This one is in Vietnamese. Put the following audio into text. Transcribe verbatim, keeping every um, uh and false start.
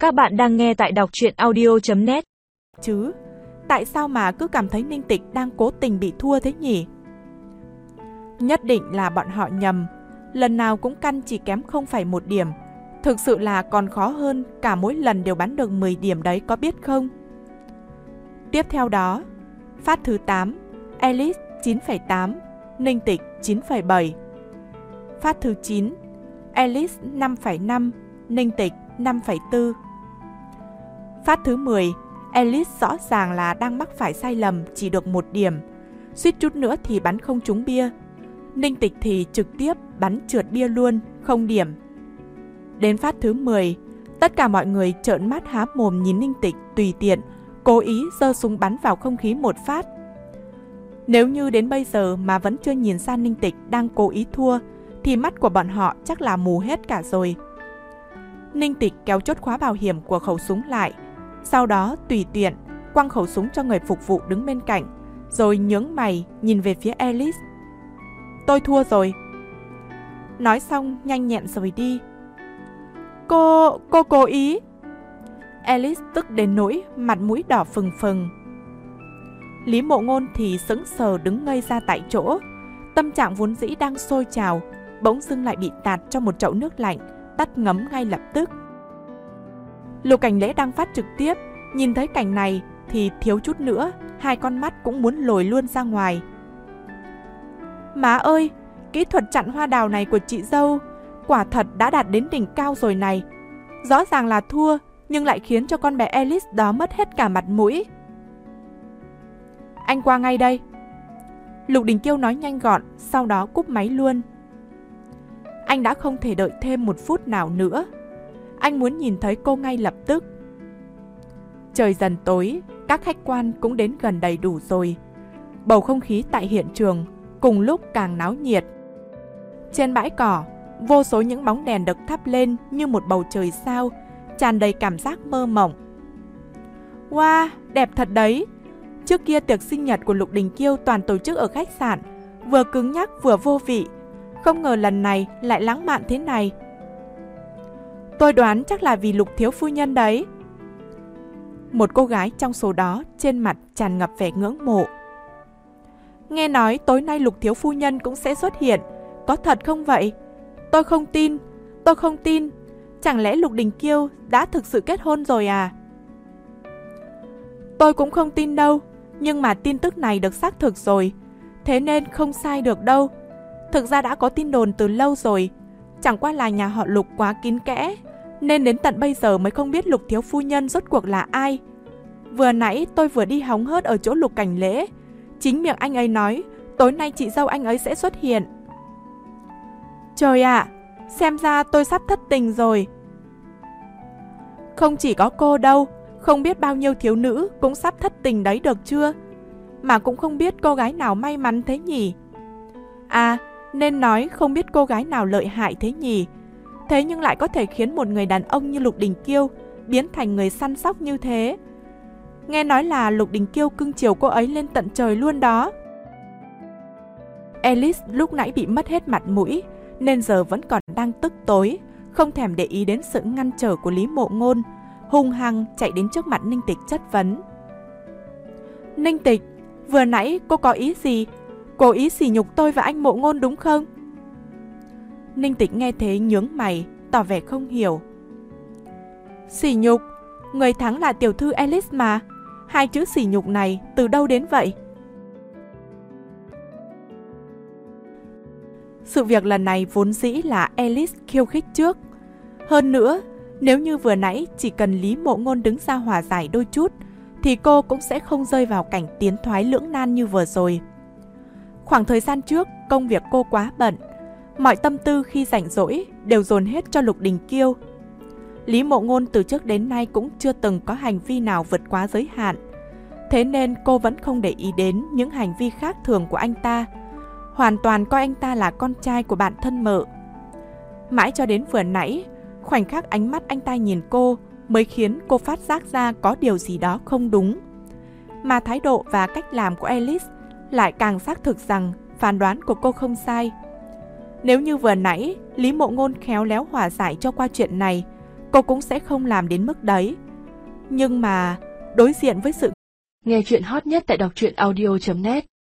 Các bạn đang nghe tại đọc truyện audio chấm net. Chứ, tại sao mà cứ cảm thấy Ninh Tịch đang cố tình bị thua thế nhỉ? Nhất định là bọn họ nhầm, lần nào cũng căn chỉ kém không phẩy một điểm. Thực sự là còn khó hơn cả mỗi lần đều bắn được mười điểm đấy, có biết không? Tiếp theo đó, phát thứ tám, Alice chín phẩy tám, Ninh Tịch chín phẩy bảy. Phát thứ chín, Alice năm phẩy năm, Ninh Tịch năm phẩy bốn. Phát thứ mười, Alice rõ ràng là đang mắc phải sai lầm chỉ được một điểm, suýt chút nữa thì bắn không trúng bia. Ninh Tịch thì trực tiếp bắn trượt bia luôn, không điểm. Đến phát thứ mười, tất cả mọi người trợn mắt há mồm nhìn Ninh Tịch tùy tiện, cố ý giơ súng bắn vào không khí một phát. Nếu như đến bây giờ mà vẫn chưa nhìn ra Ninh Tịch đang cố ý thua, thì mắt của bọn họ chắc là mù hết cả rồi. Ninh Tịch kéo chốt khóa bảo hiểm của khẩu súng lại, sau đó tùy tiện quăng khẩu súng cho người phục vụ đứng bên cạnh, rồi nhướng mày nhìn về phía Alice. Tôi thua rồi. Nói xong nhanh nhẹn rời đi. Cô, cô cố ý. Alice tức đến nỗi mặt mũi đỏ phừng phừng. Lý Mộ Ngôn thì sững sờ đứng ngây ra tại chỗ. Tâm trạng vốn dĩ đang sôi trào, bỗng dưng lại bị tạt cho một chậu nước lạnh, tắt ngấm ngay lập tức. Lục Cảnh Lễ đang phát trực tiếp, nhìn thấy cảnh này thì thiếu chút nữa hai con mắt cũng muốn lồi luôn ra ngoài. Má ơi, kỹ thuật chặn hoa đào này của chị dâu quả thật đã đạt đến đỉnh cao rồi này. Rõ ràng là thua, nhưng lại khiến cho con bé Alice đó mất hết cả mặt mũi. Anh qua ngay đây. Lục Đình Kiêu nói nhanh gọn, sau đó cúp máy luôn. Anh đã không thể đợi thêm một phút nào nữa. Anh muốn nhìn thấy cô ngay lập tức. Trời dần tối, các khách quan cũng đến gần đầy đủ rồi. Bầu không khí tại hiện trường cùng lúc càng náo nhiệt. Trên bãi cỏ, vô số những bóng đèn được thắp lên như một bầu trời sao, tràn đầy cảm giác mơ mộng. Wow, đẹp thật đấy. Trước kia tiệc sinh nhật của Lục Đình Kiêu toàn tổ chức ở khách sạn, vừa cứng nhắc vừa vô vị. Không ngờ lần này lại lãng mạn thế này. Tôi đoán chắc là vì Lục thiếu phu nhân đấy. Một cô gái trong số đó trên mặt tràn ngập vẻ ngưỡng mộ. Nghe nói tối nay Lục thiếu phu nhân cũng sẽ xuất hiện, có thật không vậy? Tôi không tin, tôi không tin. Chẳng lẽ Lục Đình Kiêu đã thực sự kết hôn rồi à? Tôi cũng không tin đâu, nhưng mà tin tức này được xác thực rồi, thế nên không sai được đâu. Thực ra đã có tin đồn từ lâu rồi, chẳng qua là nhà họ Lục quá kín kẽ, nên đến tận bây giờ mới không biết Lục thiếu phu nhân rốt cuộc là ai. Vừa nãy tôi vừa đi hóng hớt ở chỗ Lục Cảnh Lễ, chính miệng anh ấy nói tối nay chị dâu anh ấy sẽ xuất hiện. Trời ạ, à, xem ra tôi sắp thất tình rồi. Không chỉ có cô đâu, không biết bao nhiêu thiếu nữ cũng sắp thất tình đấy được chưa? Mà cũng không biết cô gái nào may mắn thế nhỉ? À, nên nói không biết cô gái nào lợi hại thế nhỉ? Thế nhưng lại có thể khiến một người đàn ông như Lục Đình Kiêu biến thành người săn sóc như thế. Nghe nói là Lục Đình Kiêu cưng chiều cô ấy lên tận trời luôn đó. Alice lúc nãy bị mất hết mặt mũi, nên giờ vẫn còn đang tức tối, không thèm để ý đến sự ngăn trở của Lý Mộ Ngôn, hung hăng chạy đến trước mặt Ninh Tịch chất vấn. Ninh Tịch, vừa nãy cô có ý gì? Cố ý sỉ nhục tôi và anh Mộ Ngôn đúng không? Ninh Tịch nghe thế nhướng mày, tỏ vẻ không hiểu. Sỉ nhục? Người thắng là tiểu thư Alice mà. Hai chữ sỉ nhục này từ đâu đến vậy? Sự việc lần này vốn dĩ là Alice khiêu khích trước. Hơn nữa, nếu như vừa nãy chỉ cần Lý Mộ Ngôn đứng ra hòa giải đôi chút, thì cô cũng sẽ không rơi vào cảnh tiến thoái lưỡng nan như vừa rồi. Khoảng thời gian trước, công việc cô quá bận, mọi tâm tư khi rảnh rỗi đều dồn hết cho Lục Đình Kiêu. Lý Mộ Ngôn từ trước đến nay cũng chưa từng có hành vi nào vượt quá giới hạn, thế nên cô vẫn không để ý đến những hành vi khác thường của anh ta, hoàn toàn coi anh ta là con trai của bạn thân mợ. Mãi cho đến vừa nãy, khoảnh khắc ánh mắt anh ta nhìn cô mới khiến cô phát giác ra có điều gì đó không đúng. Mà thái độ và cách làm của Alice lại càng xác thực rằng phán đoán của cô không sai. Nếu như vừa nãy Lý Mộ Ngôn khéo léo hòa giải cho qua chuyện này, cô cũng sẽ không làm đến mức đấy. Nhưng mà đối diện với sự nghe chuyện hot nhất tại đọc truyện audio chấm net